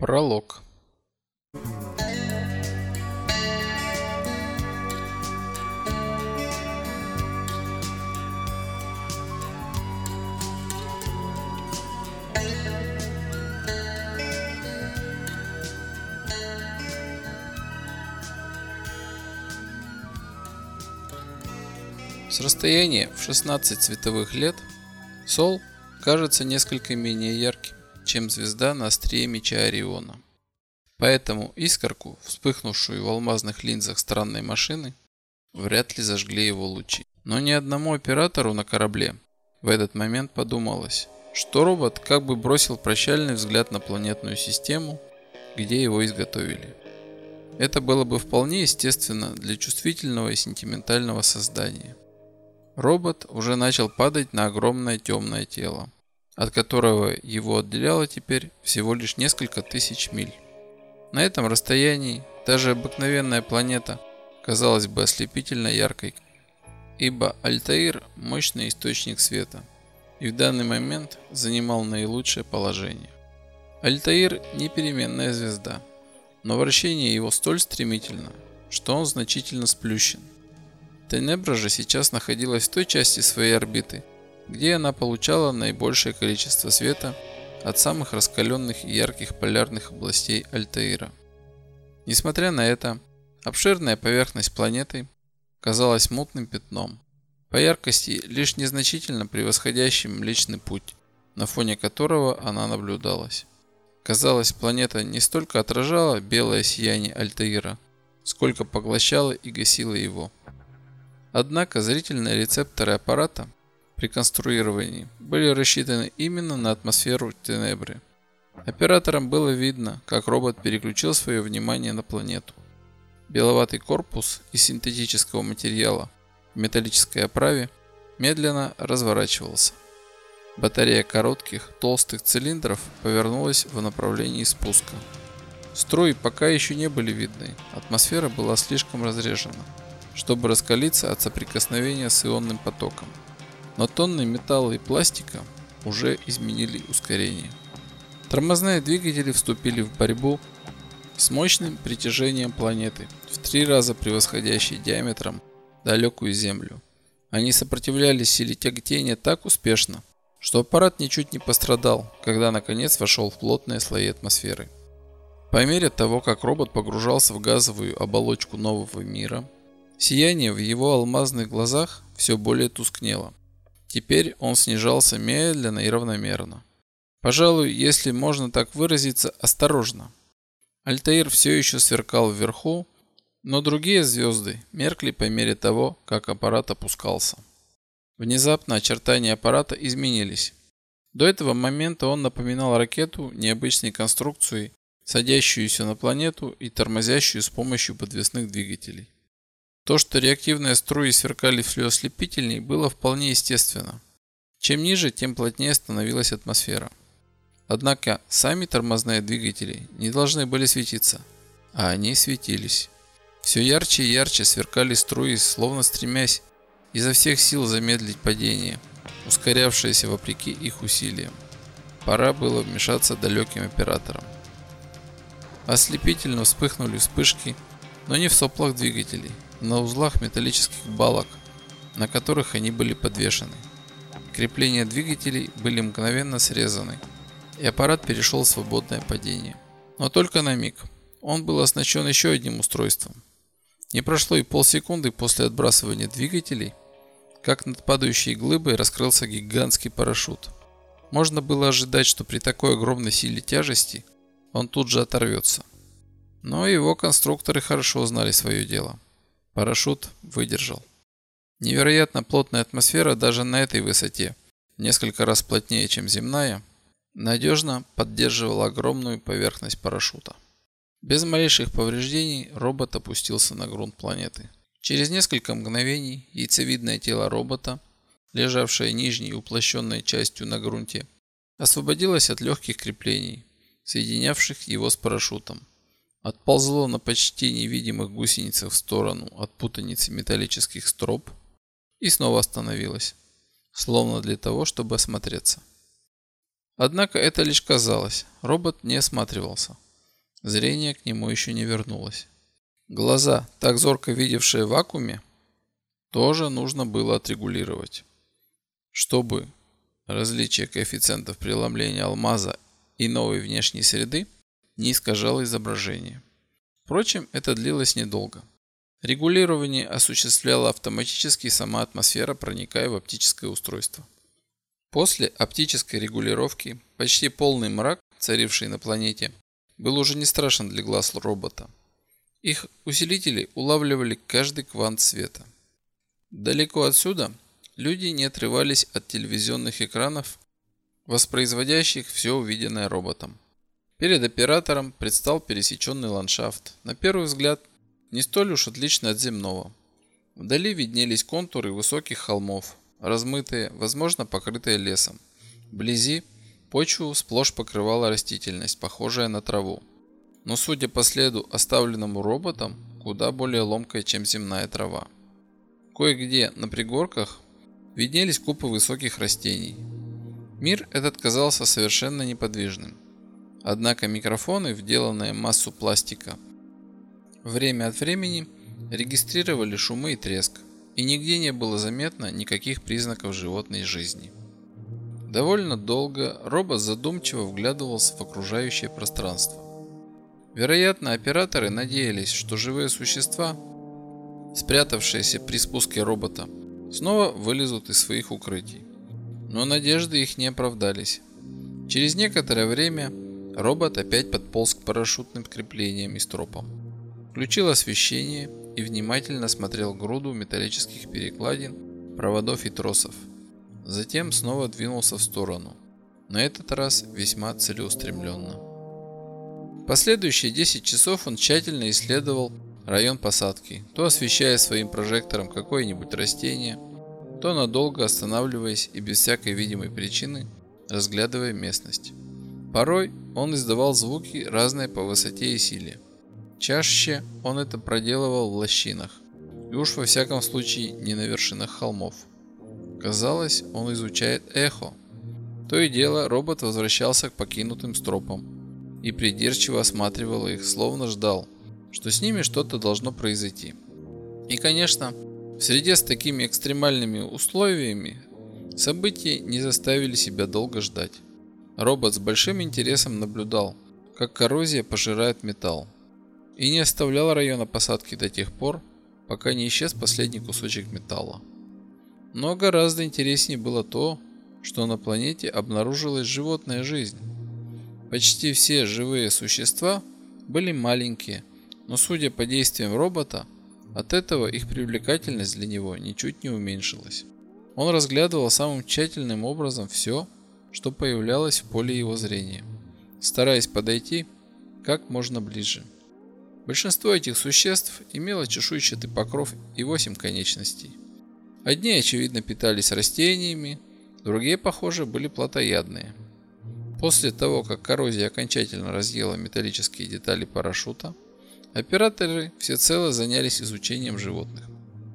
Пролог. С расстояния в 16 световых лет Сол кажется несколько менее ярким, чем звезда на острие меча Ориона. Поэтому искорку, вспыхнувшую в алмазных линзах странной машины, вряд ли зажгли его лучи. Но ни одному оператору на корабле в этот момент подумалось, что робот как бы бросил прощальный взгляд на планетную систему, где его изготовили. Это было бы вполне естественно для чувствительного и сентиментального создания. Робот уже начал падать на огромное темное тело, от которого его отделяло теперь всего лишь несколько тысяч миль. На этом расстоянии даже обыкновенная планета казалась бы ослепительно яркой, ибо Альтаир – мощный источник света и в данный момент занимал наилучшее положение. Альтаир – не переменная звезда, но вращение его столь стремительно, что он значительно сплющен. Тенебра же сейчас находилась в той части своей орбиты, где она получала наибольшее количество света от самых раскаленных и ярких полярных областей Альтаира. Несмотря на это, обширная поверхность планеты казалась мутным пятном, по яркости лишь незначительно превосходящим Млечный Путь, на фоне которого она наблюдалась. Казалось, планета не столько отражала белое сияние Альтаира, сколько поглощала и гасила его. Однако зрительные рецепторы аппарата при конструировании были рассчитаны именно на атмосферу Тенебры. Операторам было видно, как робот переключил свое внимание на планету. Беловатый корпус из синтетического материала в металлической оправе медленно разворачивался. Батарея коротких, толстых цилиндров повернулась в направлении спуска. Струи пока еще не были видны, атмосфера была слишком разрежена, чтобы раскалиться от соприкосновения с ионным потоком. Но тонны металла и пластика уже изменили ускорение. Тормозные двигатели вступили в борьбу с мощным притяжением планеты, в 3 раза превосходящей диаметром далекую Землю. Они сопротивлялись силе тяготения так успешно, что аппарат ничуть не пострадал, когда наконец вошел в плотные слои атмосферы. По мере того, как робот погружался в газовую оболочку нового мира, сияние в его алмазных глазах все более тускнело. Теперь он снижался медленно и равномерно. Пожалуй, если можно так выразиться, осторожно. Альтаир все еще сверкал вверху, но другие звезды меркли по мере того, как аппарат опускался. Внезапно очертания аппарата изменились. До этого момента он напоминал ракету необычной конструкции, садящуюся на планету и тормозящую с помощью подвесных двигателей. То, что реактивные струи сверкали все ослепительней, было вполне естественно. Чем ниже, тем плотнее становилась атмосфера. Однако сами тормозные двигатели не должны были светиться, а они светились. Все ярче и ярче сверкали струи, словно стремясь изо всех сил замедлить падение, ускорявшееся вопреки их усилиям. Пора было вмешаться далеким операторам. Ослепительно вспыхнули вспышки, но не в соплах двигателей, а на узлах металлических балок, на которых они были подвешены. Крепления двигателей были мгновенно срезаны, и аппарат перешел в свободное падение. Но только на миг. Он был оснащен еще одним устройством. Не прошло и полсекунды после отбрасывания двигателей, как над падающей глыбой раскрылся гигантский парашют. Можно было ожидать, что при такой огромной силе тяжести он тут же оторвется. Но его конструкторы хорошо знали свое дело. Парашют выдержал. Невероятно плотная атмосфера даже на этой высоте, несколько раз плотнее, чем земная, надежно поддерживала огромную поверхность парашюта. Без малейших повреждений робот опустился на грунт планеты. Через несколько мгновений яйцевидное тело робота, лежавшее нижней уплощенной частью на грунте, освободилось от легких креплений, соединявших его с парашютом. Отползло на почти невидимых гусеницах в сторону от путаницы металлических строп и снова остановилось, словно для того, чтобы осмотреться. Однако это лишь казалось, робот не осматривался. Зрение к нему еще не вернулось. Глаза, так зорко видевшие в вакууме, тоже нужно было отрегулировать, чтобы различие коэффициентов преломления алмаза и новой внешней среды не искажало изображение. Впрочем, это длилось недолго. Регулирование осуществляла автоматически сама атмосфера, проникая в оптическое устройство. После оптической регулировки почти полный мрак, царивший на планете, был уже не страшен для глаз робота. Их усилители улавливали каждый квант света. Далеко отсюда люди не отрывались от телевизионных экранов, воспроизводящих все увиденное роботом. Перед оператором предстал пересеченный ландшафт, на первый взгляд не столь уж отличный от земного. Вдали виднелись контуры высоких холмов, размытые, возможно, покрытые лесом. Вблизи почву сплошь покрывала растительность, похожая на траву, но, судя по следу, оставленному роботом, куда более ломкая, чем земная трава. Кое-где на пригорках виднелись купы высоких растений. Мир этот казался совершенно неподвижным. Однако микрофоны, вделанные в массу пластика, время от времени регистрировали шумы и треск, и нигде не было заметно никаких признаков животной жизни. Довольно долго робот задумчиво вглядывался в окружающее пространство. Вероятно, операторы надеялись, что живые существа, спрятавшиеся при спуске робота, снова вылезут из своих укрытий. Но надежды их не оправдались. Через некоторое время робот опять подполз к парашютным креплениям и стропам. Включил освещение и внимательно смотрел груду металлических перекладин, проводов и тросов. Затем снова двинулся в сторону, на этот раз весьма целеустремленно. Последующие 10 часов он тщательно исследовал район посадки, то освещая своим прожектором какое-нибудь растение, то надолго останавливаясь и без всякой видимой причины разглядывая местность. Порой он издавал звуки, разные по высоте и силе. Чаще он это проделывал в лощинах, и уж во всяком случае не на вершинах холмов. Казалось, он изучает эхо. То и дело робот возвращался к покинутым стропам и придирчиво осматривал их, словно ждал, что с ними что-то должно произойти. И, конечно, в среде с такими экстремальными условиями события не заставили себя долго ждать. Робот с большим интересом наблюдал, как коррозия пожирает металл, и не оставлял района посадки до тех пор, пока не исчез последний кусочек металла. Но гораздо интереснее было то, что на планете обнаружилась животная жизнь. Почти все живые существа были маленькие, но, судя по действиям робота, от этого их привлекательность для него ничуть не уменьшилась. Он разглядывал самым тщательным образом все, что появлялось в поле его зрения, стараясь подойти как можно ближе. Большинство этих существ имело чешуйчатый покров и 8 конечностей. Одни, очевидно, питались растениями, другие, похоже, были плотоядные. После того, как коррозия окончательно разъела металлические детали парашюта, операторы всецело занялись изучением животных.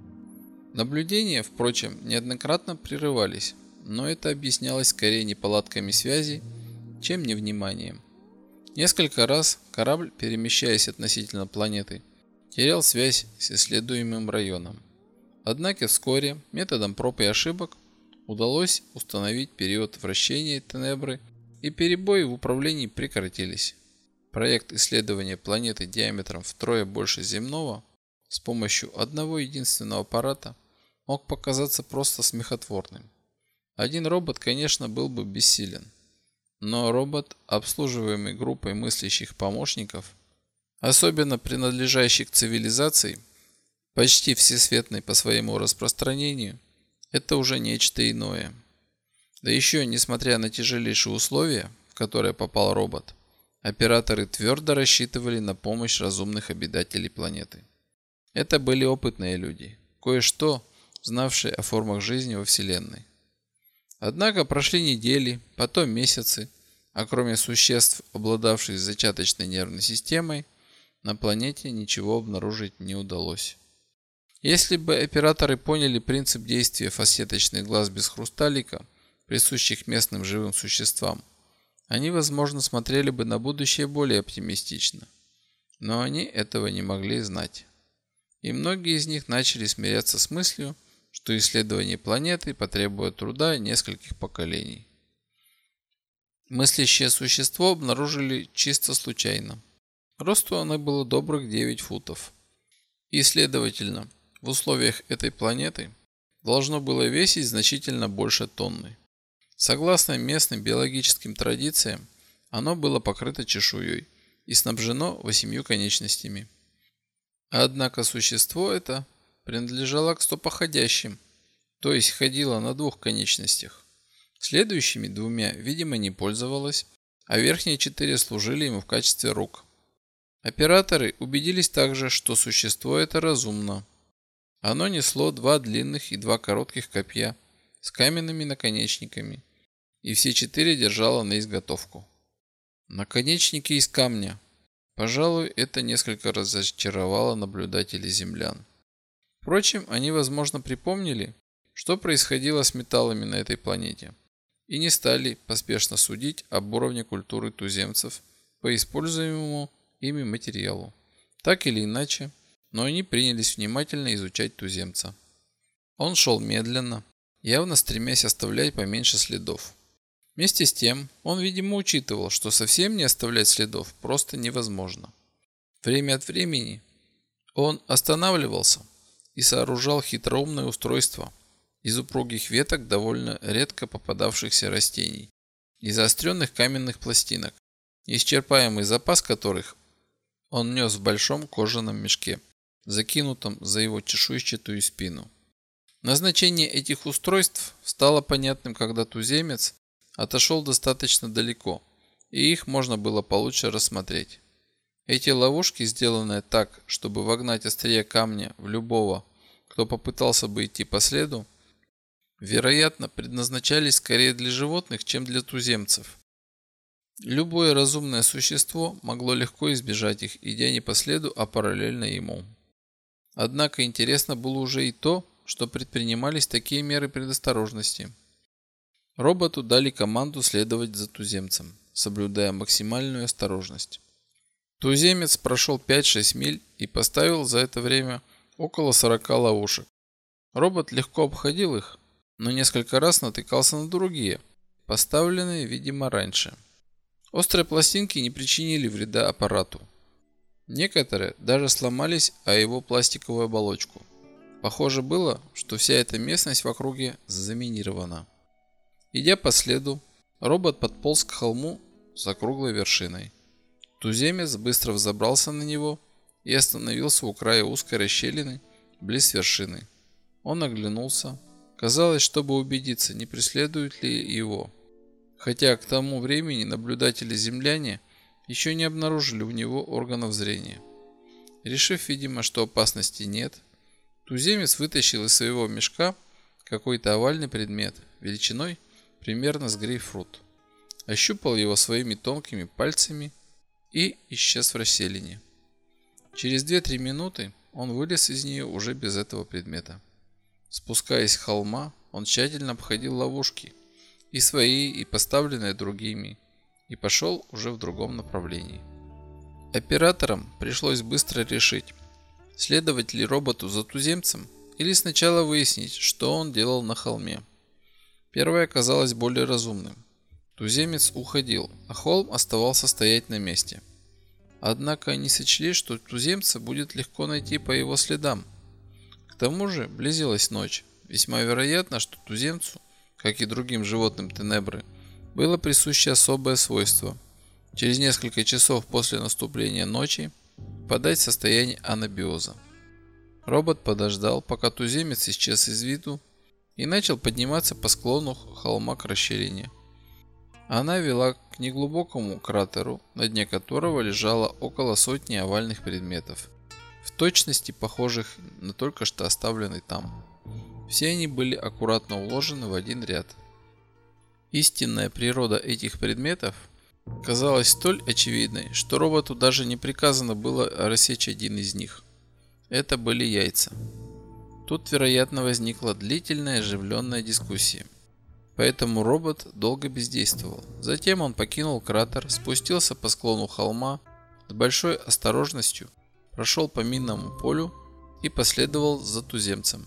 Наблюдения, впрочем, неоднократно прерывались, но это объяснялось скорее неполадками связи, чем невниманием. Несколько раз корабль, перемещаясь относительно планеты, терял связь с исследуемым районом. Однако вскоре методом проб и ошибок удалось установить период вращения Тенебры, и перебои в управлении прекратились. Проект исследования планеты диаметром втрое больше земного с помощью одного единственного аппарата мог показаться просто смехотворным. Один робот, конечно, был бы бессилен, но робот, обслуживаемый группой мыслящих помощников, особенно принадлежащих к цивилизации, почти всесветной по своему распространению, это уже нечто иное. Да еще, несмотря на тяжелейшие условия, в которые попал робот, операторы твердо рассчитывали на помощь разумных обитателей планеты. Это были опытные люди, кое-что знавшие о формах жизни во Вселенной. Однако прошли недели, потом месяцы, а кроме существ, обладавших зачаточной нервной системой, на планете ничего обнаружить не удалось. Если бы операторы поняли принцип действия фасеточных глаз без хрусталика, присущих местным живым существам, они, возможно, смотрели бы на будущее более оптимистично. Но они этого не могли знать. И многие из них начали смиряться с мыслью, что исследование планеты потребует труда нескольких поколений. Мыслящее существо обнаружили чисто случайно. Росту оно было добрых 9 футов. И, следовательно, в условиях этой планеты должно было весить значительно больше тонны. Согласно местным биологическим традициям, оно было покрыто чешуей и снабжено 8 конечностями. Однако существо это принадлежало к стопоходящим, то есть ходило на 2 конечностях. Следующими 2, видимо, не пользовалось, а верхние 4 служили ему в качестве рук. Операторы убедились также, что существо это разумно. Оно несло 2 длинных и 2 коротких копья с каменными наконечниками, и все 4 держало на изготовку. Наконечники из камня. Пожалуй, это несколько разочаровало наблюдателей землян. Впрочем, они, возможно, припомнили, что происходило с металлами на этой планете, и не стали поспешно судить об уровне культуры туземцев по используемому ими материалу. Так или иначе, но они принялись внимательно изучать туземца. Он шел медленно, явно стремясь оставлять поменьше следов. Вместе с тем, он, видимо, учитывал, что совсем не оставлять следов просто невозможно. Время от времени он останавливался и сооружал хитроумное устройство из упругих веток довольно редко попадавшихся растений и заостренных каменных пластинок, неисчерпаемый запас которых он нес в большом кожаном мешке, закинутом за его чешуйчатую спину. Назначение этих устройств стало понятным, когда туземец отошел достаточно далеко, и их можно было получше рассмотреть. Эти ловушки, сделанные так, чтобы вогнать острие камня в любого, кто попытался бы идти по следу, вероятно, предназначались скорее для животных, чем для туземцев. Любое разумное существо могло легко избежать их, идя не по следу, а параллельно ему. Однако интересно было уже и то, что предпринимались такие меры предосторожности. Роботу дали команду следовать за туземцем, соблюдая максимальную осторожность. Туземец прошел 5-6 миль и поставил за это время около 40 ловушек. Робот легко обходил их, но несколько раз натыкался на другие, поставленные, видимо, раньше. Острые пластинки не причинили вреда аппарату. Некоторые даже сломались о его пластиковую оболочку. Похоже было, что вся эта местность в округе заминирована. Идя по следу, робот подполз к холму с округлой вершиной. Туземец быстро взобрался на него и остановился у края узкой расщелины близ вершины. Он оглянулся, казалось, чтобы убедиться, не преследуют ли его. Хотя к тому времени наблюдатели-земляне еще не обнаружили у него органов зрения. Решив, видимо, что опасности нет, туземец вытащил из своего мешка какой-то овальный предмет величиной примерно с грейпфрут, ощупал его своими тонкими пальцами и исчез в расселине. Через 2-3 минуты он вылез из нее уже без этого предмета. Спускаясь с холма, он тщательно обходил ловушки, и свои, и поставленные другими, и пошел уже в другом направлении. Операторам пришлось быстро решить, следовать ли роботу за туземцем или сначала выяснить, что он делал на холме. Первое оказалось более разумным. Туземец уходил, а холм оставался стоять на месте. Однако они сочли, что туземца будет легко найти по его следам. К тому же близилась ночь. Весьма вероятно, что туземцу, как и другим животным Тенебры, было присуще особое свойство через несколько часов после наступления ночи впадать в состояние анабиоза. Робот подождал, пока туземец исчез из виду, и начал подниматься по склону холма к расщелине. Она вела к неглубокому кратеру, на дне которого лежало около сотни овальных предметов, в точности похожих на только что оставленный там. Все они были аккуратно уложены в один ряд. Истинная природа этих предметов казалась столь очевидной, что роботу даже не приказано было рассечь один из них. Это были яйца. Тут, вероятно, возникла длительная оживленная дискуссия. Поэтому робот долго бездействовал. Затем он покинул кратер, спустился по склону холма, с большой осторожностью прошел по минному полю и последовал за туземцем.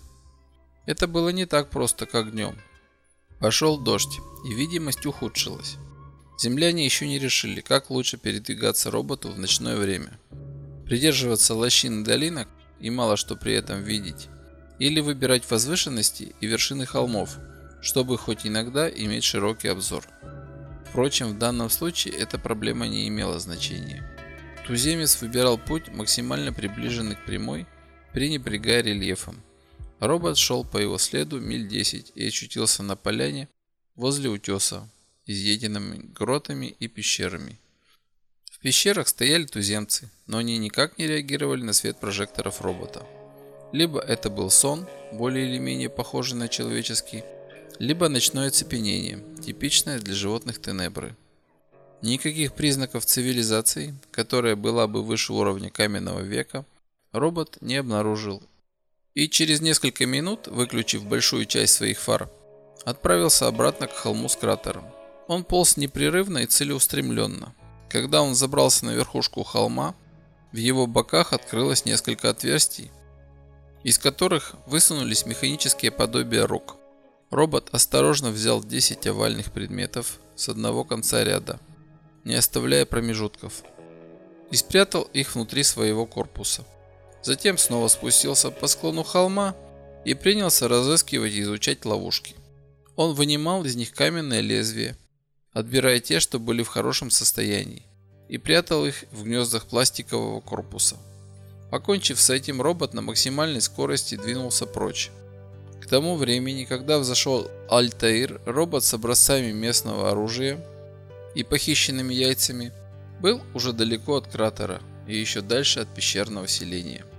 Это было не так просто, как днем. Пошел дождь, и видимость ухудшилась. Земляне еще не решили, как лучше передвигаться роботу в ночное время. Придерживаться лощин и долинок и мало что при этом видеть, или выбирать возвышенности и вершины холмов, чтобы хоть иногда иметь широкий обзор. Впрочем, в данном случае эта проблема не имела значения. Туземец выбирал путь, максимально приближенный к прямой, пренебрегая рельефом. Робот шел по его следу миль 10 и очутился на поляне возле утеса, изъеденными гротами и пещерами. В пещерах стояли туземцы, но они никак не реагировали на свет прожекторов робота. Либо это был сон, более или менее похожий на человеческий, либо ночное оцепенение, типичное для животных тенебры. Никаких признаков цивилизации, которая была бы выше уровня каменного века, робот не обнаружил. И через несколько минут, выключив большую часть своих фар, отправился обратно к холму с кратером. Он полз непрерывно и целеустремленно. Когда он забрался на верхушку холма, в его боках открылось несколько отверстий, из которых высунулись механические подобия рук. Робот осторожно взял 10 овальных предметов с одного конца ряда, не оставляя промежутков, и спрятал их внутри своего корпуса. Затем снова спустился по склону холма и принялся разыскивать и изучать ловушки. Он вынимал из них каменные лезвия, отбирая те, что были в хорошем состоянии, и прятал их в гнездах пластикового корпуса. Покончив с этим, робот на максимальной скорости двинулся прочь. К тому времени, когда взошел Альтаир, робот с образцами местного оружия и похищенными яйцами был уже далеко от кратера и еще дальше от пещерного селения.